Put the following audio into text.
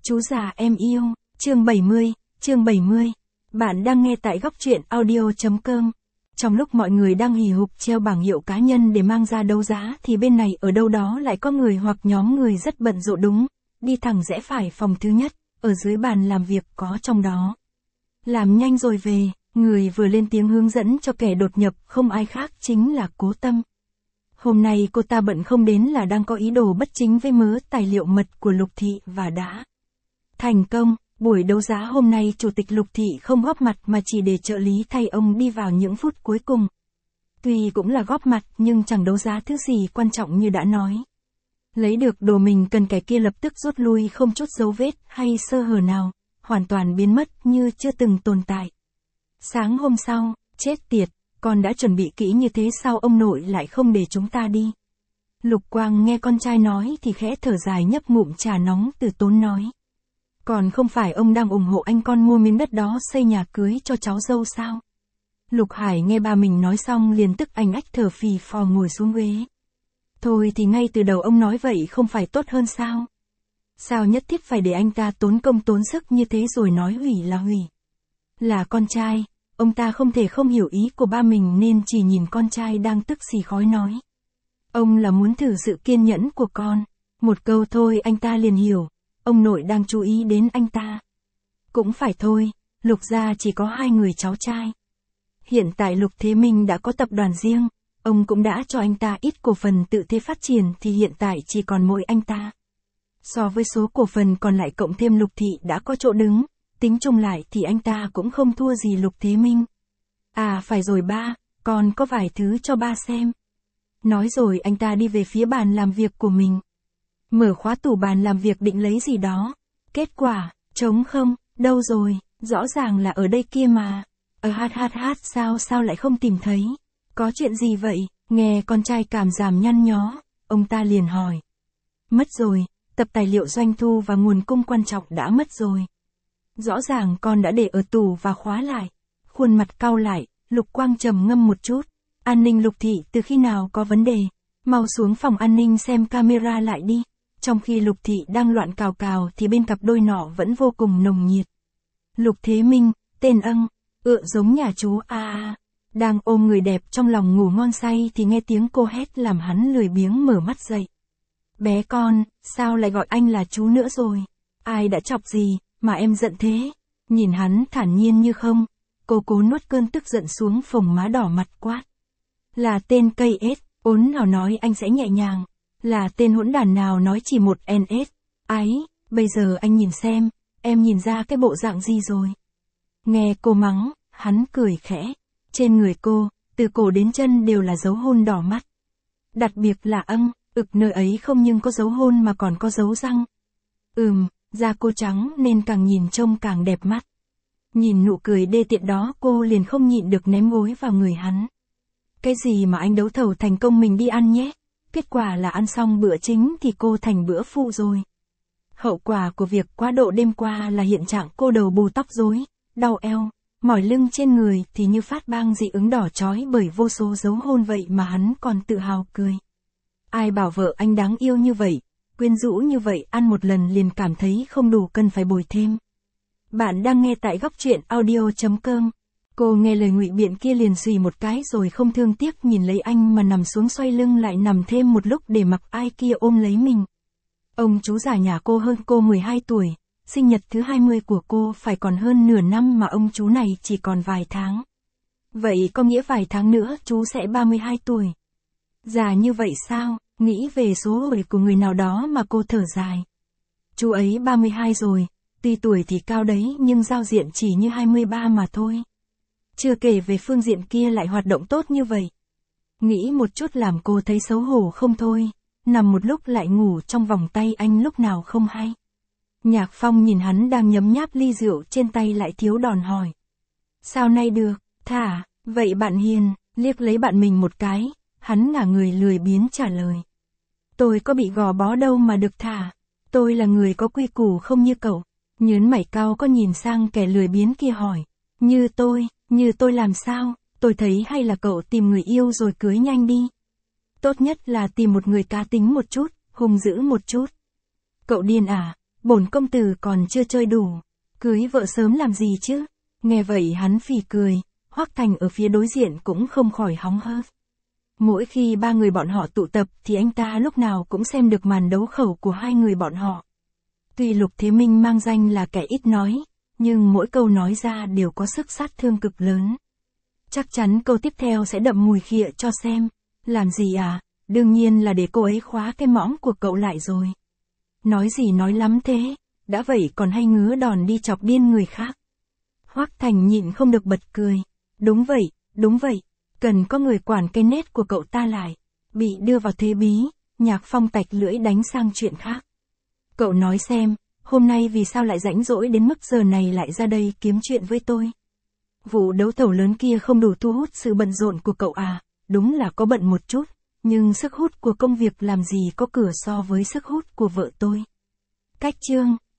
Chú già em yêu, chương 70. Bạn đang nghe tại góc truyện audio.com. Trong lúc mọi người đang hì hục treo bảng hiệu cá nhân để mang ra đấu giá thì bên này ở đâu đó lại có người hoặc nhóm người rất bận rộn đúng. Đi thẳng rẽ phải phòng thứ nhất, ở dưới bàn làm việc có trong đó. Làm nhanh rồi về, người vừa lên tiếng hướng dẫn cho kẻ đột nhập không ai khác chính là Cố Tâm. Hôm nay cô ta bận không đến là đang có ý đồ bất chính với mớ tài liệu mật của Lục Thị và đã thành công. Buổi đấu giá hôm nay Chủ tịch Lục Thị không góp mặt mà chỉ để trợ lý thay ông đi vào những phút cuối cùng. Tuy cũng là góp mặt nhưng chẳng đấu giá thứ gì quan trọng như đã nói. Lấy được đồ mình cần, kẻ kia lập tức rút lui không chút dấu vết hay sơ hở nào, hoàn toàn biến mất như chưa từng tồn tại. Sáng hôm sau, chết tiệt, con đã chuẩn bị kỹ như thế sao ông nội lại không để chúng ta đi? Lục Quang nghe con trai nói thì khẽ thở dài nhấp ngụm trà nóng từ tốn nói. Còn không phải ông đang ủng hộ anh con mua miếng đất đó xây nhà cưới cho cháu dâu sao? Lục Hải nghe ba mình nói xong liền tức anh ách thở phì phò ngồi xuống ghế. Thôi thì ngay từ đầu ông nói vậy không phải tốt hơn sao? Sao nhất thiết phải để anh ta tốn công tốn sức như thế rồi nói hủy là hủy? Là con trai, ông ta không thể không hiểu ý của ba mình nên chỉ nhìn con trai đang tức xì khói nói. Ông là muốn thử sự kiên nhẫn của con. Một câu thôi anh ta liền hiểu. Ông nội đang chú ý đến anh ta. Cũng phải thôi, Lục gia chỉ có 2 người cháu trai. Hiện tại Lục Thế Minh đã có tập đoàn riêng, ông cũng đã cho anh ta ít cổ phần tự thế phát triển thì hiện tại chỉ còn mỗi anh ta. So với số cổ phần còn lại cộng thêm Lục Thị đã có chỗ đứng, tính chung lại thì anh ta cũng không thua gì Lục Thế Minh. À phải rồi ba, con có vài thứ cho ba xem. Nói rồi anh ta đi về phía bàn làm việc của mình. Mở khóa tủ bàn làm việc định lấy gì đó. Kết quả, trống không, đâu rồi, rõ ràng là ở đây kia mà. Sao lại không tìm thấy? Có chuyện gì vậy? Nghe con trai cảm giảm nhăn nhó, ông ta liền hỏi. Mất rồi, tập tài liệu doanh thu và nguồn cung quan trọng đã mất rồi. Rõ ràng con đã để ở tủ và khóa lại. Khuôn mặt cau lại, Lục Quang trầm ngâm một chút. An ninh Lục Thị từ khi nào có vấn đề? Mau xuống phòng an ninh xem camera lại đi. Trong khi Lục Thị đang loạn cào cào thì bên cặp đôi nọ vẫn vô cùng nồng nhiệt. Lục Thế Minh, tên âng, giống nhà chú đang ôm người đẹp trong lòng ngủ ngon say thì nghe tiếng cô hét làm hắn lười biếng mở mắt dậy. Bé con, sao lại gọi anh là chú nữa rồi? Ai đã chọc gì, mà em giận thế? Nhìn hắn thản nhiên như không, cô cố nuốt cơn tức giận xuống phồng má đỏ mặt quát. Là tên cây ết, ốn nào nói anh sẽ nhẹ nhàng. Là tên hỗn đản nào nói chỉ một NS. Ái, bây giờ anh nhìn xem, em nhìn ra cái bộ dạng gì rồi. Nghe cô mắng, hắn cười khẽ. Trên người cô, từ cổ đến chân đều là dấu hôn đỏ mắt. Đặc biệt là nơi ấy không nhưng có dấu hôn mà còn có dấu răng. Da cô trắng nên càng nhìn trông càng đẹp mắt. Nhìn nụ cười đê tiện đó cô liền không nhịn được ném gối vào người hắn. Cái gì mà anh đấu thầu thành công mình đi ăn nhé? Kết quả là ăn xong bữa chính thì cô thành bữa phụ rồi. Hậu quả của việc quá độ đêm qua là hiện trạng cô đầu bù tóc rối, đau eo, mỏi lưng trên người thì như phát bang dị ứng đỏ chói bởi vô số dấu hôn vậy mà hắn còn tự hào cười. Ai bảo vợ anh đáng yêu như vậy, quyến rũ như vậy, ăn một lần liền cảm thấy không đủ cần phải bồi thêm. Bạn đang nghe tại góc truyện audio.com. Cô nghe lời ngụy biện kia liền xùy một cái rồi không thương tiếc nhìn lấy anh mà nằm xuống xoay lưng lại nằm thêm một lúc để mặc ai kia ôm lấy mình. Ông chú già nhà cô hơn cô 12 tuổi, sinh nhật thứ 20 của cô phải còn hơn nửa năm mà ông chú này chỉ còn vài tháng. Vậy có nghĩa vài tháng nữa chú sẽ 32 tuổi. Già như vậy sao? Nghĩ về số tuổi của người nào đó mà cô thở dài. Chú ấy 32 rồi, tuy tuổi thì cao đấy nhưng giao diện chỉ như 23 mà thôi. Chưa kể về phương diện kia lại hoạt động tốt như vậy. Nghĩ một chút làm cô thấy xấu hổ không thôi, nằm một lúc lại ngủ trong vòng tay anh lúc nào không hay. Nhạc Phong nhìn hắn đang nhấm nháp ly rượu trên tay lại thiếu đòn hỏi. Sao nay được, thả, vậy bạn Hiền, liếc lấy bạn mình một cái, hắn ngả người lười biếng trả lời. Tôi có bị gò bó đâu mà được thả, tôi là người có quy củ không như cậu. Nhớn mày cau có nhìn sang kẻ lười biếng kia hỏi. Như tôi làm sao, tôi thấy hay là cậu tìm người yêu rồi cưới nhanh đi. Tốt nhất là tìm một người cá tính một chút, hung dữ một chút. Cậu điên à, Bổn công tử còn chưa chơi đủ, cưới vợ sớm làm gì chứ? Nghe vậy hắn phì cười, Hoắc Thành ở phía đối diện cũng không khỏi hóng hớt. Mỗi khi ba người bọn họ tụ tập thì anh ta lúc nào cũng xem được màn đấu khẩu của hai người bọn họ. Tuy Lục Thế Minh mang danh là kẻ ít nói, nhưng mỗi câu nói ra đều có sức sát thương cực lớn. Chắc chắn câu tiếp theo sẽ đậm mùi khịa cho xem. Làm gì à? Đương nhiên là để cô ấy khóa cái mõm của cậu lại rồi. Nói gì nói lắm thế, đã vậy còn hay ngứa đòn đi chọc điên người khác. Hoắc Thành nhịn không được bật cười. Đúng vậy, cần có người quản cái nết của cậu ta lại. Bị đưa vào thế bí, Nhạc Phong tạch lưỡi đánh sang chuyện khác. Cậu nói xem, hôm nay vì sao lại rảnh rỗi đến mức giờ này lại ra đây kiếm chuyện với tôi? Vụ đấu thầu lớn kia không đủ thu hút sự bận rộn của cậu à? Đúng là có bận một chút, nhưng sức hút của công việc làm gì có cửa so với sức hút của vợ tôi. Cách chương